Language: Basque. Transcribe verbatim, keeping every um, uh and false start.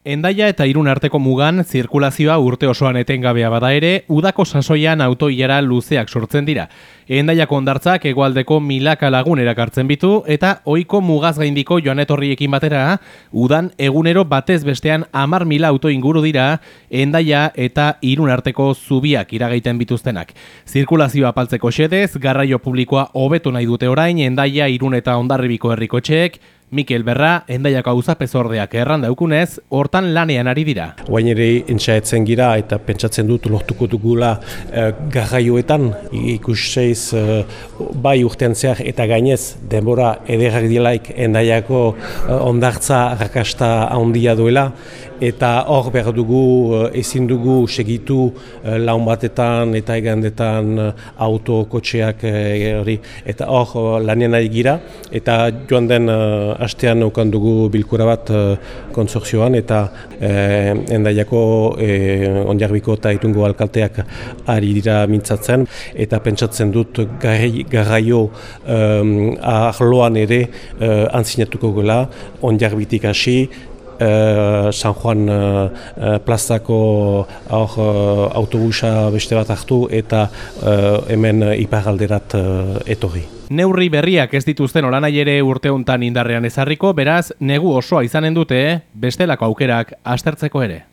Hendaia eta Irun arteko mugan zirkulazioa urte osoan etengabea bada ere, udako sasoian autoilara luzeak sortzen dira. Hendaiako hondartzak hegoaldeko milaka lagun erakartzen bitu eta ohiko mugaz gaindiko joan etorriekin batera, udan egunero batez bestean hamar mila auto inguru dira Hendaia eta Irun arteko zubiak iragaiten bituztenak. Zirkulazioa apaltzeko xedez, garraio publikoa hobetu nahi dute orain Hendaia, Irun eta Hondarribiko herrikotxeek. Mikel Berra, Hendaiako auzapezordeak erran daukunez, hortan lanean ari dira. Guain ere entxaetzen gira eta pentsatzen dut lortuko dugula eh, garraioetan, ikuseiz eh, bai urtean zehar eta gainez denbora ederrak dilaik Hendaiako eh, hondartza rakasta handia duela, eta hor behar dugu eh, ezin dugu segitu eh, laun batetan eta egandetan eh, auto, kotxeak eh, hori, eta hor eh, lanean ari gira, eta joan den eh, astean naukan dugu bilkura bat uh, konsortzioan eta eh, Hendaiako eh, Hondarribiko eta Irungo alkalteak ari dira mintzatzen eta pentsatzen dut garraio um, arloan ere uh, antzinatuko gela Hondarribitik hasi, Uh, San Juan uh, uh, plazako uh, autobusa beste bat hartu eta uh, hemen uh, iparralderat uh, etorri. Neurri berriak ez dituzten olanai ere urte hontan indarrean ezarriko, beraz, negu osoa izanen dute, bestelako aukerak aztertzeko ere.